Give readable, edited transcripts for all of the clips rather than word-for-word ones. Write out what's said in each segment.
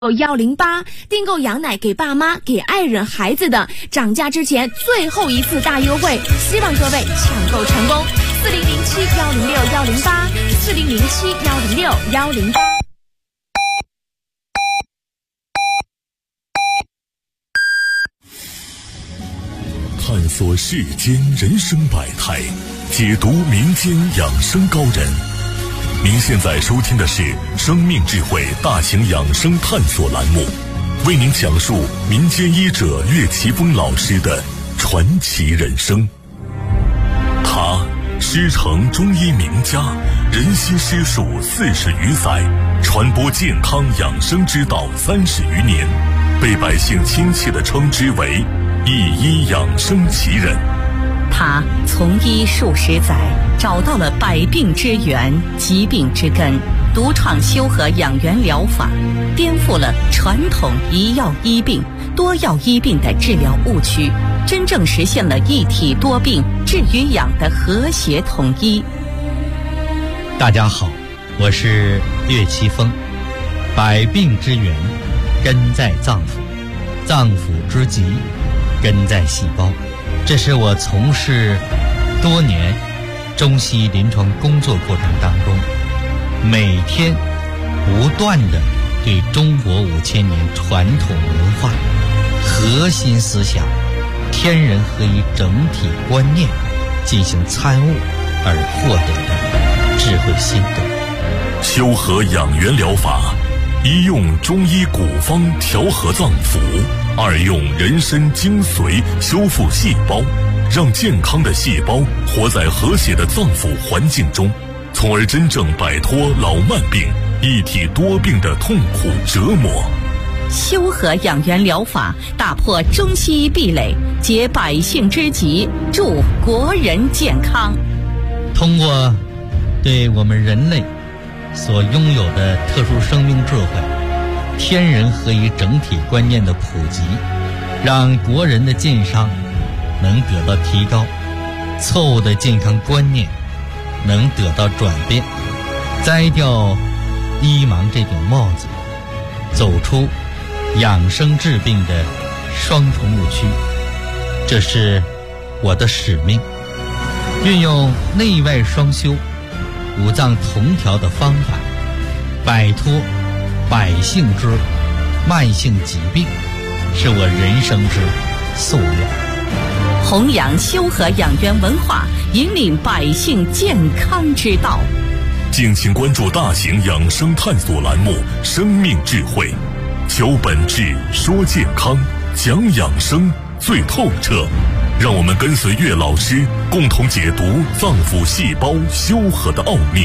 108订购羊奶给爸妈、给爱人、孩子的，涨价之前最后一次大优惠，希望各位抢购成功。4007-106-108，4007-106-108。 探索世间人生百态，解读民间养生高人。您现在收听的是生命智慧大型养生探索栏目，为您讲述民间医者岳奇峰老师的传奇人生。他师承中医名家，人心师术40余载，传播健康养生之道30余年，被百姓亲切地称之为一医养生奇人。 他从医数十载，找到了百病之源、疾病之根，独创修和养元疗法，颠覆了传统一药医病、多药医病的治疗误区，真正实现了一体多病治与养的和谐统一。 大家好，我是岳奇峰。百病之源根在脏腑，脏腑之疾根在细胞。这是我从事多年中西医临床工作过程当中，每天不断地对中国5000年传统文化核心思想天人合一整体观念进行参悟而获得的智慧心得。 修和养元疗法，一用中医古方调和脏腑，二用人参精髓修复细胞，让健康的细胞活在和谐的脏腑环境中，从而真正摆脱老慢病、一体多病的痛苦折磨。 修和养元疗法打破中西医壁垒，解百姓之急，助国人健康。 通过对我们人类所拥有的特殊生命智慧、天人合一整体观念的普及，让国人的健康能得到提高，错误的健康观念能得到转变，摘掉医盲这顶帽子，走出养生治病的双重误区。这是我的使命，运用内外双修、五脏同调的方法，摆脱百姓之慢性疾病，是我人生之夙愿。 弘扬修和养元文化，引领百姓健康之道。 敬请关注大型养生探索栏目《生命智慧》，求本质，说健康，讲养生最透彻。让我们跟随岳老师，共同解读脏腑细胞修和的奥秘。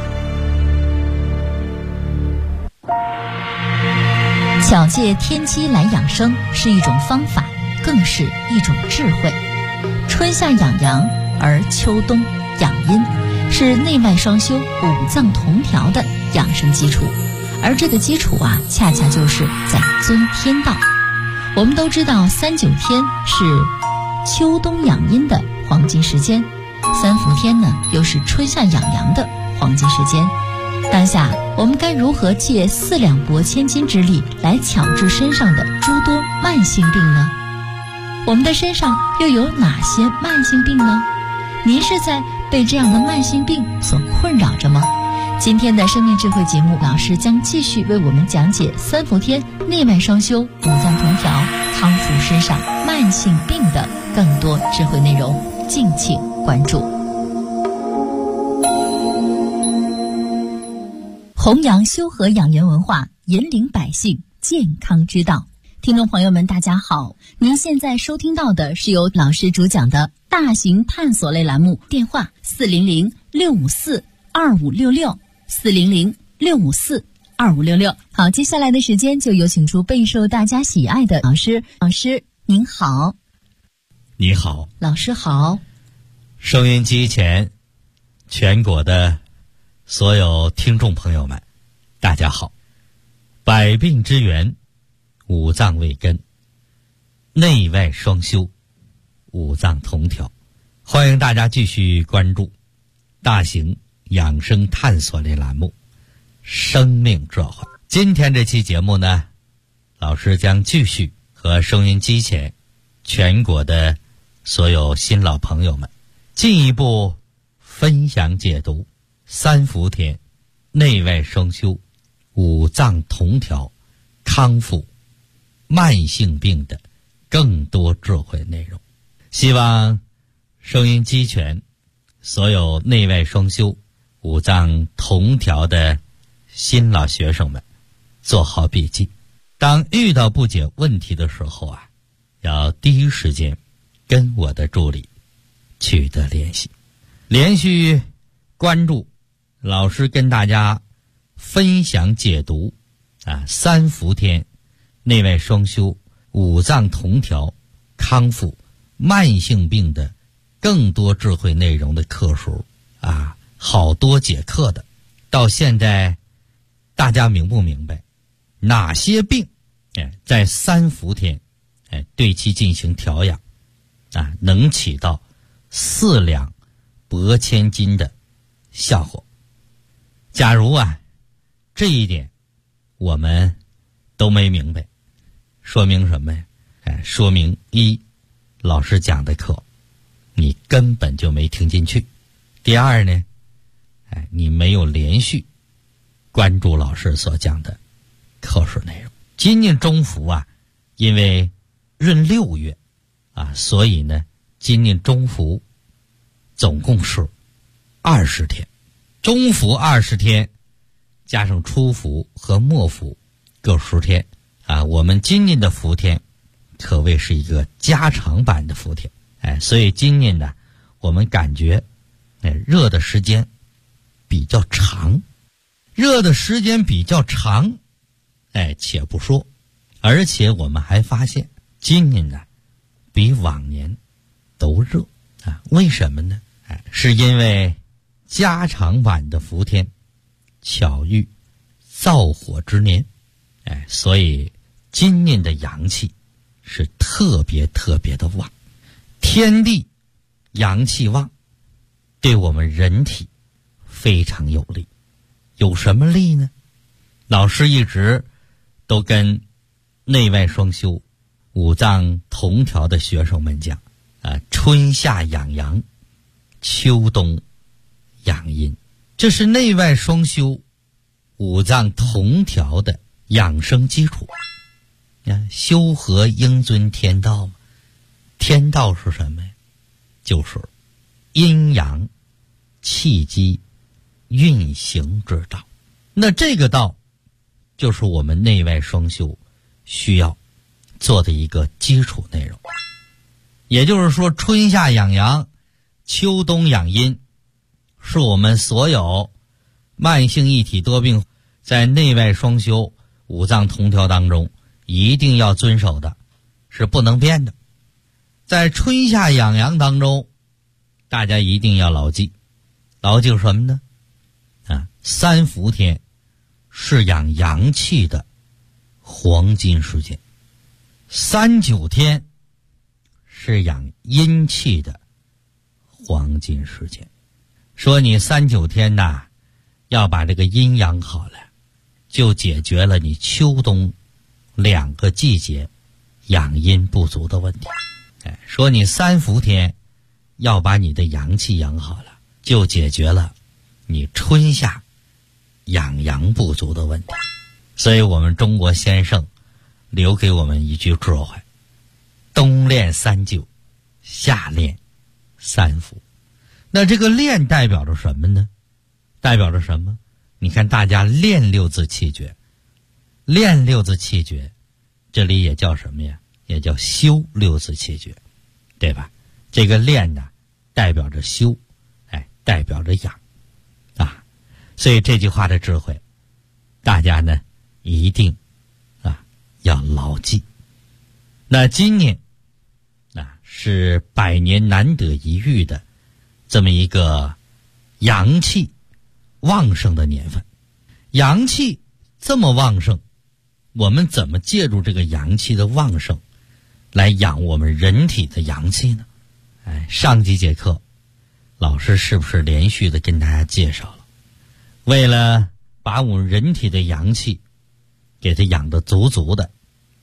巧借天机来养生是一种方法，更是一种智慧。春夏养阳，而秋冬养阴，是内外双修、五脏同调的养生基础。而这个基础恰恰就是在遵天道。我们都知道3-9天是秋冬养阴的黄金时间，3伏天呢又是春夏养阳的黄金时间。当下我们该如何借4两拨千斤之力来巧治身上的诸多慢性病呢？我们的身上又有哪些慢性病呢？您是在被这样的慢性病所困扰着吗？今天的生命智慧节目，老师将继续为我们讲解3伏天内外双修、五脏同调，康复身上慢性病的更多智慧内容，敬请关注。弘扬修和养元文化，引领百姓健康之道。听众朋友们，大家好，您现在收听到的是由老师主讲的大型探索类栏目，电话400-654-2566，400-654-2566。好，接下来的时间就有请出备受大家喜爱的老师。老师您好。 你好。 老师好。 收音机前全国的所有听众朋友们，大家好。百病之源，五脏为根，内外双修，五脏同调。欢迎大家继续关注大型养生探索类栏目《生命智慧》。今天这期节目呢， 老师将继续和收音机前全国的所有新老朋友们进一步分享解读三伏天内外双修五脏同调康复慢性病的更多智慧内容。希望收音机前所有内外双修五脏同调的新老学生们做好笔记，当遇到不解问题的时候啊，要第一时间跟我的助理取得联系。连续关注老师跟大家分享解读三伏天内外双修五脏同调康复慢性病的更多智慧内容的课数好多节课的，到现在大家明不明白哪些病在三伏天对其进行调养能起到4两拨千斤的效果。假如这一点我们都没明白，说明什么呀？说明一，老师讲的课你根本就没听进去；第二呢，你没有连续关注老师所讲的课时内容。今年中伏因为闰6月所以呢，今年中伏总共是20天，中伏20天，加上初伏和末伏各10天我们今年的伏天可谓是一个加长版的伏天。所以今年呢，我们感觉热的时间比较长，且不说，而且我们还发现今年呢比往年都热为什么呢？是因为加长版的伏天巧遇燥火之年，所以今年的阳气是特别的旺，天地阳气旺，对我们人体非常有利。有什么利呢？老师一直都跟内外双修五脏同调的学生们讲春夏养阳，秋冬养阴，这是内外双修五脏同调的养生基础。修和应遵天道嘛，天道是什么呀？就是阴阳气机运行之道。那这个道就是我们内外双修需要做的一个基础内容。也就是说，春夏养阳，秋冬养阴，是我们所有慢性一体多病在内外双修五脏同调当中一定要遵守的，是不能变的。在春夏养阳当中，大家一定要牢记什么呢？三伏天是养阳气的黄金时间，39天是养阴气的黄金时间。说你39天要把这个阴养好了，就解决了你秋冬2个季节养阴不足的问题。说你三伏天要把你的阳气养好了，就解决了你春夏养阳不足的问题。所以我们中国先生留给我们一句智慧：冬练39，夏练3伏。那这个练代表着什么呢？代表着什么？你看大家练6字气诀，练6字气诀，这里也叫什么呀？也叫修6字气诀，对吧？这个练代表着修，代表着养所以这句话的智慧大家呢一定要牢记。那今年是100年难得一遇的这么一个阳气旺盛的年份。阳气这么旺盛，我们怎么借助这个阳气的旺盛来养我们人体的阳气呢？上几节课老师是不是连续的跟大家介绍了，为了把我们人体的阳气给它养得足足的，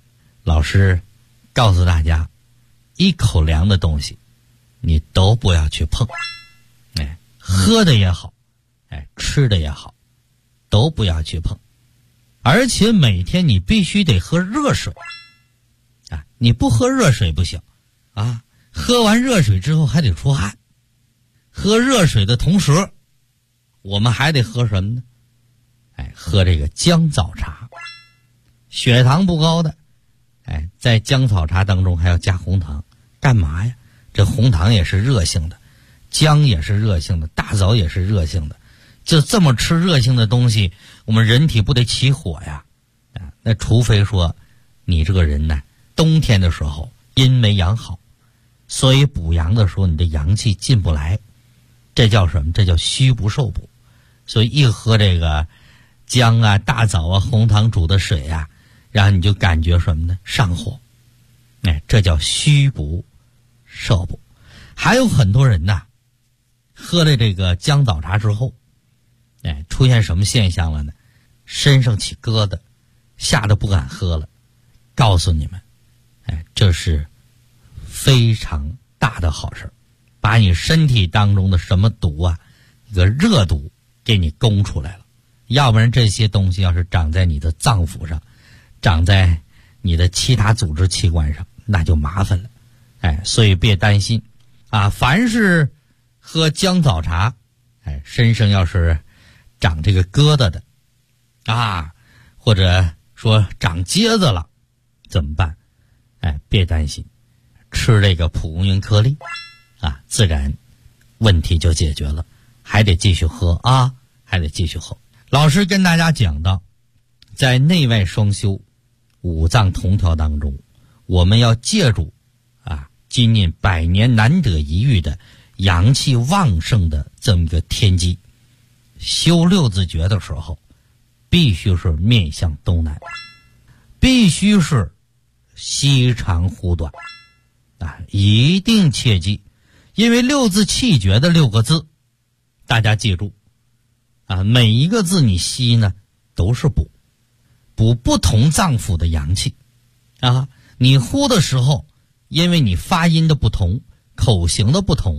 老师告诉大家，一口粮的东西你都不要去碰，喝的也好，吃的也好，都不要去碰。而且每天你必须得喝热水你不喝热水不行喝完热水之后还得出汗。喝热水的同时，我们还得喝什么呢？喝这个姜枣茶。血糖不高的在姜枣茶当中还要加红糖，干嘛呀？这红糖也是热性的，姜也是热性的，大枣也是热性的，就这么吃热性的东西，我们人体不得起火呀？那除非说你这个人呢，冬天的时候阴没养好，所以补阳的时候你的阳气进不来，这叫什么？这叫虚不受补。所以一喝这个姜大枣红糖煮的水然后你就感觉什么呢？上火。这叫虚不受补。还有很多人喝了这个姜枣茶之后出现什么现象了呢？身上起疙瘩，吓得不敢喝了。告诉你们这是非常大的好事，把你身体当中的什么毒一个热毒给你攻出来了。要不然这些东西要是长在你的脏腑上，长在你的其他组织器官上，那就麻烦了。所以别担心凡是喝姜枣茶身上要是长这个疙瘩的或者说长疖子了怎么办？别担心，吃这个蒲公英颗粒自然问题就解决了。还得继续喝还得继续喝。老师跟大家讲到，在内外双修五脏同调当中，我们要借助今年100年难得一遇的阳气旺盛的这么一个天机，修六字诀的时候必须是面向东南，必须是西长呼短一定切记。因为六字气诀的6个字，大家记住每一个字你吸呢都是补不同脏腑的阳气你呼的时候，因为你发音的不同，口型的不同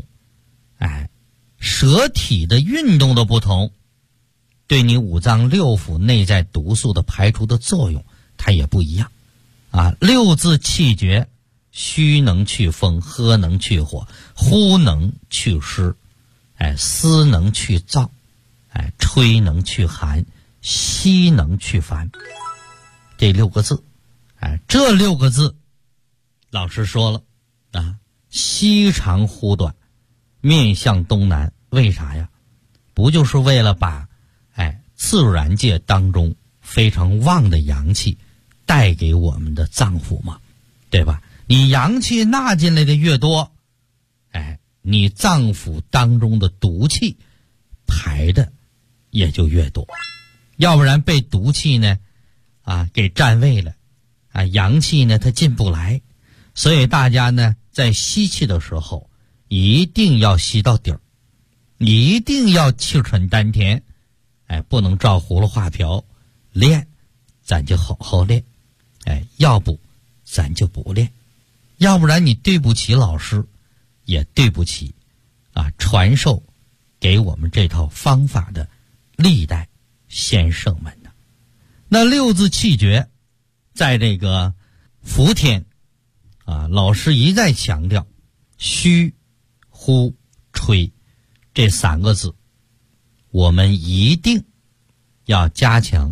舌体的运动的不同，对你五脏六腑内在毒素的排除的作用它也不一样六字气诀，虚能去风，喝能去火，呼能去湿思能去燥吹能去寒，吸能去烦。这6个字这6个字老师说了西长呼短，面向东南，为啥呀？不就是为了把自然界当中非常旺的阳气带给我们的脏腑吗？对吧？你阳气纳进来的越多你脏腑当中的毒气排的也就越多，要不然被毒气呢给占位了阳气呢它进不来。所以大家呢在吸气的时候一定要吸到底儿，一定要气沉丹田不能照葫芦画瓢练，咱就好好练要不咱就不练，要不然你对不起老师，也对不起传授给我们这套方法的历代先生们呢。那六字气诀在这个伏天老师一再强调虚呼吹这3个字，我们一定要加强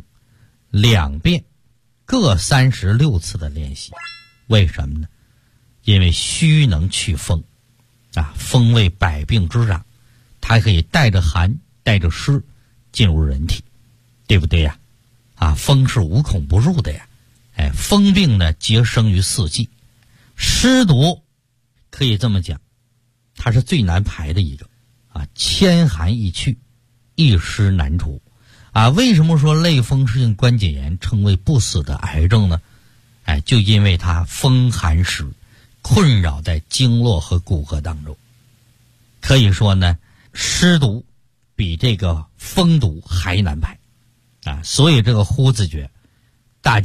2遍各36次的练习。为什么呢？因为虚能去风风为百病之长，它可以带着寒带着湿进入人体，对不对呀？风是无孔不入的呀。风病呢皆生于四季，湿毒可以这么讲，它是最难排的一个千寒易去，一湿难除为什么说类风湿性关节炎称为不死的癌症呢？就因为它风寒湿困扰在经络和骨骼当中。可以说呢，湿毒比这个风毒还难排所以这个呼字诀大家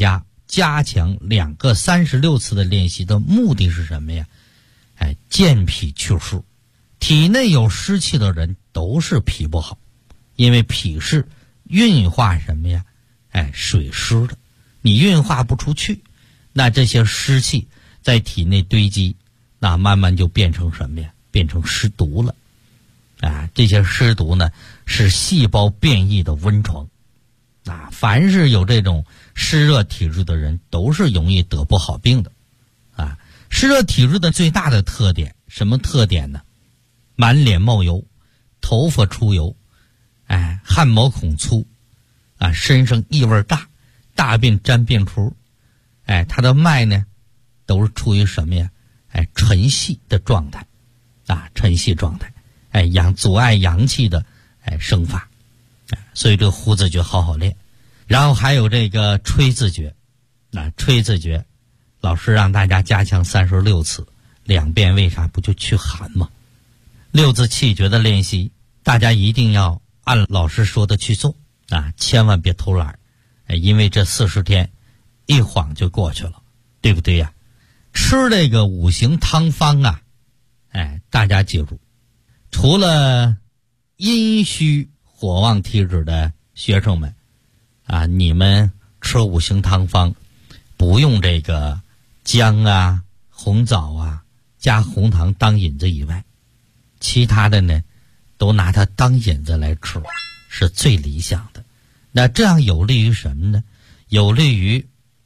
加强2个36次的练习的目的是什么呀？健脾祛湿。体内有湿气的人都是脾不好，因为脾是运化什么呀？水湿的，你运化不出去，那这些湿气在体内堆积，那慢慢就变成什么呀？变成湿毒了。这些湿毒呢，是细胞变异的温床。凡是有这种湿热体质的人，都是容易得不好病的。湿热体质的最大的特点，什么特点呢？满脸冒油，头发出油，汗毛孔粗，身上异味大，大便沾便出，他的脉呢，都是处于什么呀？沉细的状态，沉细状态，阻碍阳气的生发，所以这个呼字诀好好练。然后还有这个吹字诀，吹字诀，老师让大家加强36次，2遍为啥不就去寒吗？6字气诀的练习，大家一定要按老师说的去做千万别偷懒，因为这40天一晃就过去了，对不对呀？吃这个5行汤方大家记住，除了阴虚火旺体质的学生们你们吃5行汤方不用这个姜红枣加红糖当引子以外，其他的呢都拿它当引子来吃，是最理想的。那这样有利于什么呢？有利于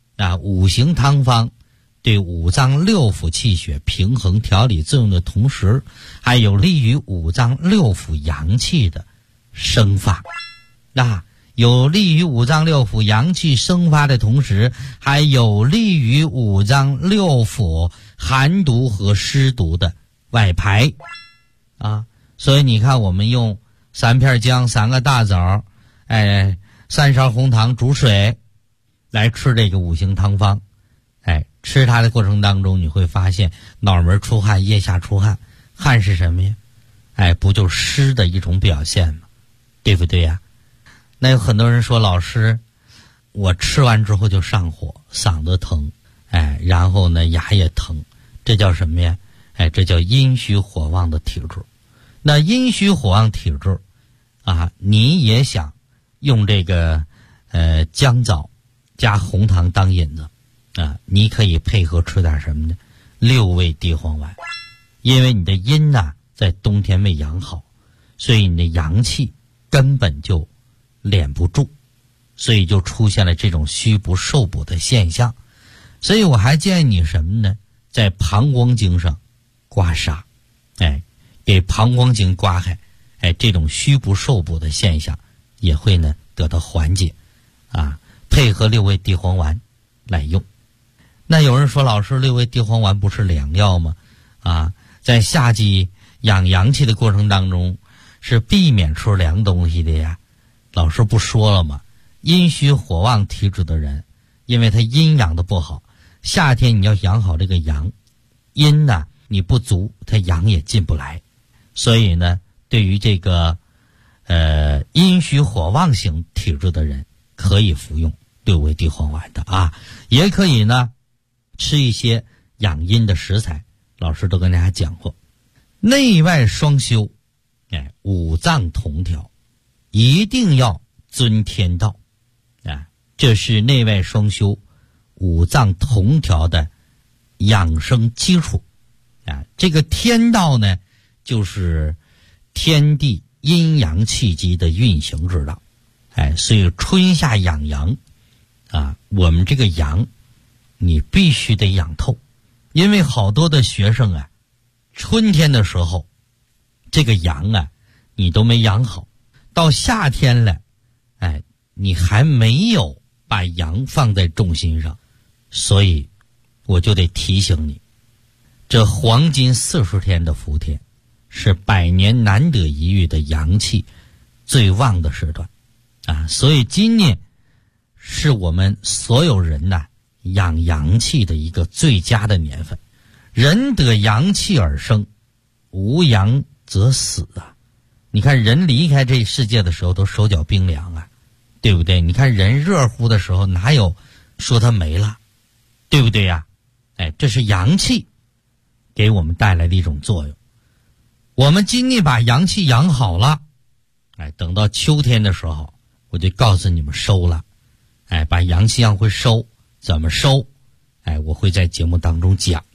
5行汤方对五脏六腑气血平衡调理作用的同时，还有利于五脏六腑阳气的生发。有利于五脏六腑阳气生发的同时，还有利于五脏六腑寒毒和湿毒的外排所以你看，我们用3片姜、3个大枣，3勺红糖煮水来吃这个5行汤方，吃它的过程当中，你会发现脑门出汗，腋下出汗，汗是什么呀？不就湿的一种表现吗？对不对呀？那有很多人说，老师，我吃完之后就上火，嗓子疼，然后呢牙也疼，这叫什么呀？这叫阴虚火旺的体质。那阴虚火旺体质你也想用这个姜枣加红糖当引子你可以配合吃点什么呢？6味地黄丸。因为你的阴在冬天没养好，所以你的阳气根本就敛不住，所以就出现了这种虚补受补的现象。所以我还建议你什么呢？在膀胱经上刮痧，给膀胱经刮开，这种虚不受补的现象也会呢得到缓解配合6味地黄丸来用。那有人说，老师，6味地黄丸不是良药吗？在夏季养阳气的过程当中是避免吃凉东西的呀。老师不说了吗？阴虚火旺体质的人，因为他阴养的不好，夏天你要养好这个阳，阴你不足，他阳也进不来。所以呢，对于这个阴虚火旺型体质的人，可以服用6味地黄丸的也可以呢吃一些养阴的食材。老师都跟大家讲过，内外双修，五脏同调，一定要遵天道这是内外双修五脏同调的养生基础这个天道呢，就是天地阴阳气机的运行之道所以春夏养阳我们这个阳你必须得养透。因为好多的学生春天的时候这个阳你都没养好，到夏天了你还没有把阳放在重心上，所以我就得提醒你，这黄金40天的伏天是100年难得一遇的阳气最旺的时段所以今年是我们所有人养阳气的一个最佳的年份。人得阳气而生，无阳则死你看人离开这世界的时候都手脚冰凉对不对？你看人热乎的时候哪有说它没了，对不对呀？这是阳气给我们带来的一种作用。我们今年把阳气养好了，等到秋天的时候，我就告诉你们收了，把阳气养回收，怎么收？我会在节目当中讲。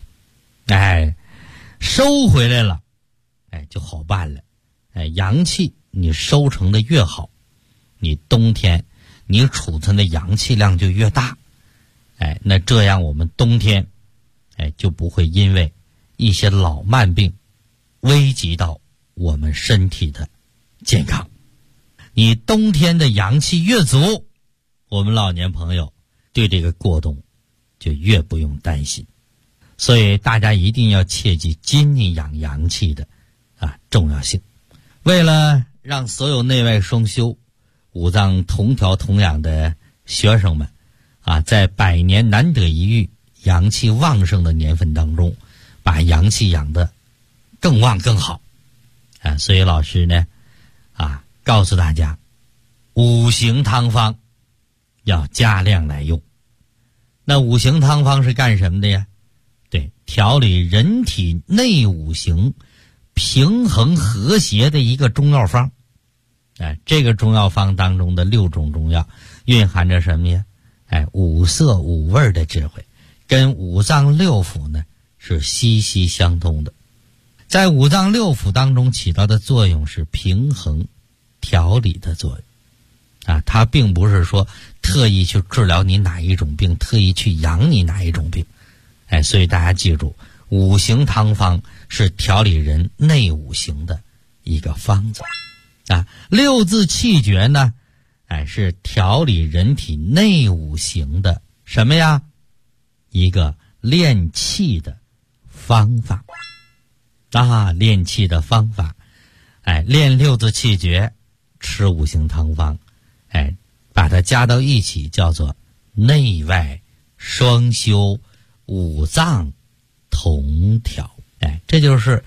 收回来了，就好办了。阳气你收成的越好，你冬天你储存的阳气量就越大。那这样我们冬天就不会因为一些老慢病危及到我们身体的健康。你冬天的阳气越足，我们老年朋友对这个过冬就越不用担心。所以大家一定要切记今年养阳气的重要性。为了让所有内外双修、五脏同调同养的学生们在百年难得一遇、阳气旺盛的年份当中，把阳气养得更旺更好所以老师呢告诉大家，五行汤方要加量来用。那五行汤方是干什么的呀？对，调理人体内五行平衡和谐的一个中药方。这个中药方当中的6种中药蕴含着什么呀？五色五味的智慧，跟五脏六腑呢是息息相通的。在五脏六腑当中起到的作用是平衡调理的作用它并不是说特意去治疗你哪一种病，特意去养你哪一种病。所以大家记住，五行汤方是调理人内五行的一个方子六字气诀呢是调理人体内五行的什么呀？一个练气的方法练气的方法练六字气诀，吃五行汤方把它加到一起，叫做内外双修，五脏同调。这就是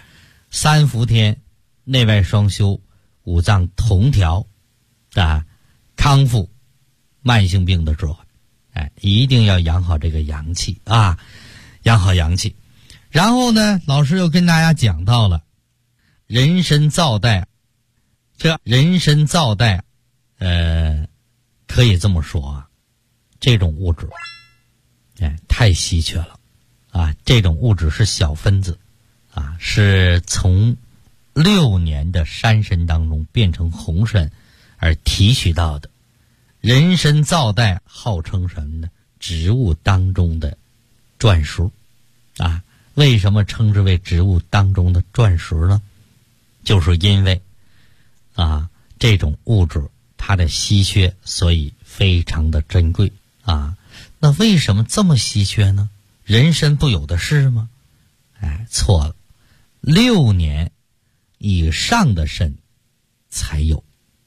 3伏天内外双修，五脏同调康复慢性病的智慧。一定要养好这个阳气养好阳气。然后呢，老师又跟大家讲到了人参皂苷。这人参皂苷可以这么说这种物质太稀缺了这种物质是小分子是从6年的山参当中变成红参而提取到的。人参皂苷号称什么呢？植物当中的钻石为什么称之为植物当中的钻石呢？就是因为这种物质它的稀缺，所以非常的珍贵那为什么这么稀缺呢？人参不有的是吗？错了，6年以上的参才有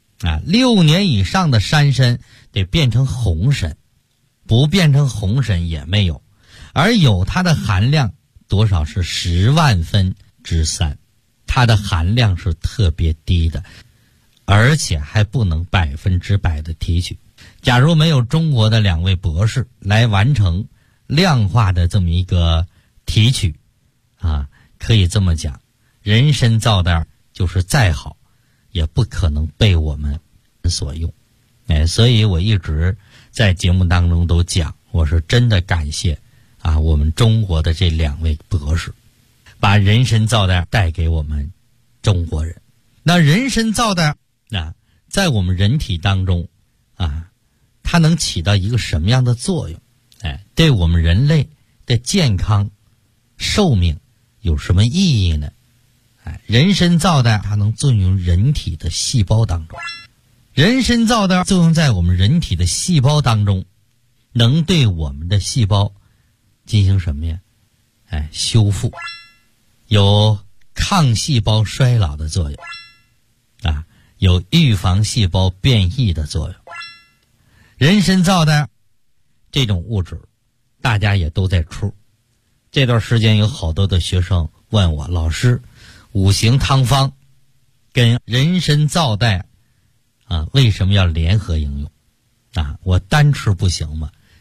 6年以上的山参得变成红参，不变成红参也没有。而有它的含量多少是10万分之3，它的含量是特别低的，而且还不能100%的提取。假如没有中国的2位博士来完成量化的这么一个提取可以这么讲，人参皂苷就是再好也不可能被我们所用所以我一直在节目当中都讲，我是真的感谢我们中国的这2位博士把人参皂苷带给我们中国人。那人参皂苷在我们人体当中它能起到一个什么样的作用？对我们人类的健康寿命有什么意义呢？人参皂苷它能作用人体的细胞当中。人参皂苷作用在我们人体的细胞当中，能对我们的细胞进行什么呀？修复，有抗细胞衰老的作用有预防细胞变异的作用。人参皂苷这种物质大家也都在出。这段时间有好多的学生问我，老师，五行汤方跟人参皂苷为什么要联合应用我单吃不行吗？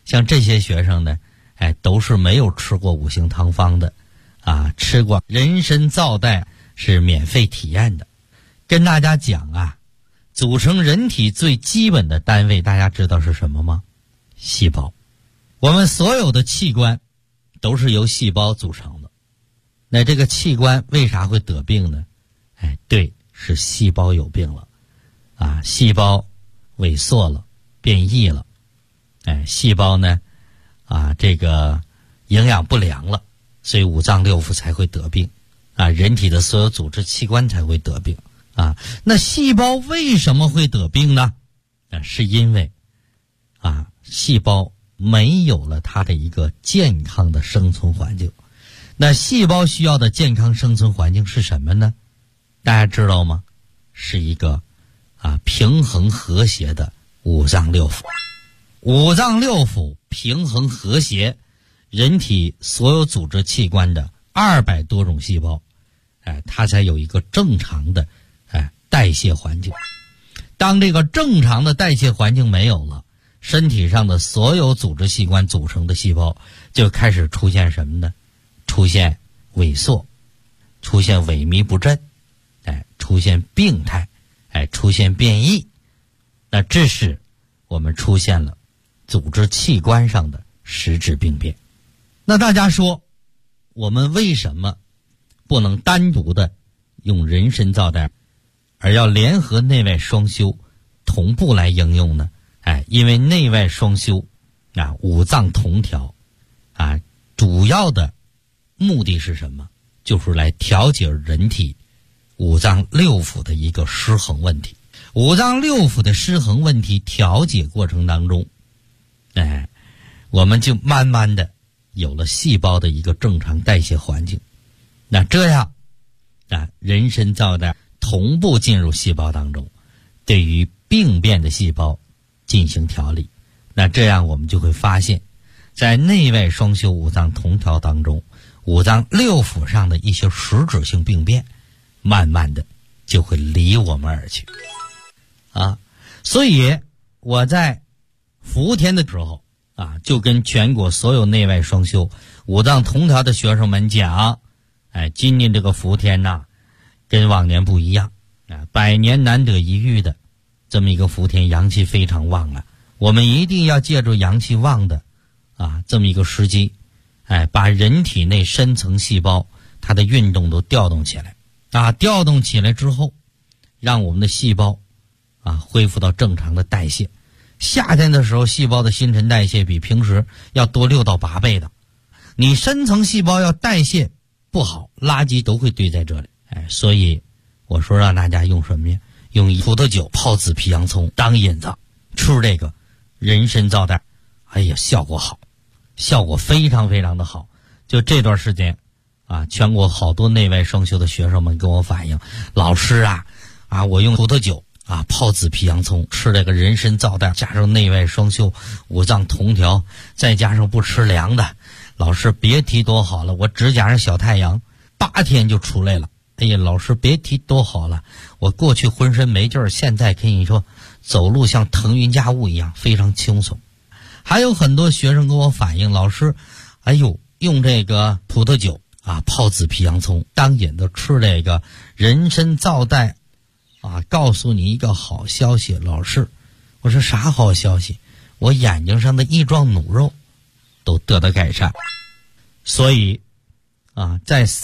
像这些学生呢，都是没有吃过五行汤方的，吃过人参皂苷是免费体验的。跟大家讲啊，组成人体最基本的单位，大家知道是什么吗？细胞。我们所有的器官都是由细胞组成的。那这个器官为啥会得病呢？对，是细胞有病了，细胞萎缩了，变异了，细胞呢，这个营养不良了，所以五脏六腑才会得病，人体的所有组织器官才会得病，那细胞为什么会得病呢？是因为，细胞没有了它的一个健康的生存环境。那细胞需要的健康生存环境是什么呢？大家知道吗？是一个平衡和谐的五脏六腑。五脏六腑平衡和谐，人体所有组织器官的200多种细胞，它才有一个正常的代谢环境。当这个正常的代谢环境没有了，身体上的所有组织器官组成的细胞就开始出现什么呢？出现萎缩，出现萎靡不振，出现病态，出现变异。那这是我们出现了组织器官上的实质病变。那大家说，我们为什么不能单独的用人参皂苷，而要联合内外双修同步来应用呢？因为内外双修五脏同调主要的目的是什么？就是来调节人体五脏六腑的一个失衡问题。五脏六腑的失衡问题调节过程当中，我们就慢慢的有了细胞的一个正常代谢环境。那这样人参皂苷同步进入细胞当中，对于病变的细胞进行调理。那这样我们就会发现，在内外双修五脏同调当中，五脏六腑上的一些实质性病变慢慢的就会离我们而去所以我在伏天的时候就跟全国所有内外双修五脏同调的学生们讲，今年这个伏天跟往年不一样，100年难得一遇的这么一个伏天，阳气非常旺我们一定要借助阳气旺的这么一个时机，把人体内深层细胞它的运动都调动起来调动起来之后，让我们的细胞恢复到正常的代谢。夏天的时候，细胞的新陈代谢比平时要多6到8倍的。你深层细胞要代谢不好，垃圾都会堆在这里。所以我说让大家用什么呀？用葡萄酒泡紫皮洋葱当引子，吃这个人参皂苷，效果好，效果非常非常的好。就这段时间全国好多内外双修的学生们跟我反映，老师我用葡萄酒泡紫皮洋葱，吃这个人参皂苷，加上内外双修五脏同调，再加上不吃凉的，老师别提多好了，我只加上小太阳8天就出来了。老师别提多好了，我过去浑身没劲儿，现在跟你说走路像腾云驾雾一样，非常轻松。还有很多学生跟我反映，老师用这个葡萄酒泡紫皮洋葱当引子，吃这个人参皂苷告诉你一个好消息，老师，我说啥好消息？我眼睛上的一状脓肉都得到改善。所以在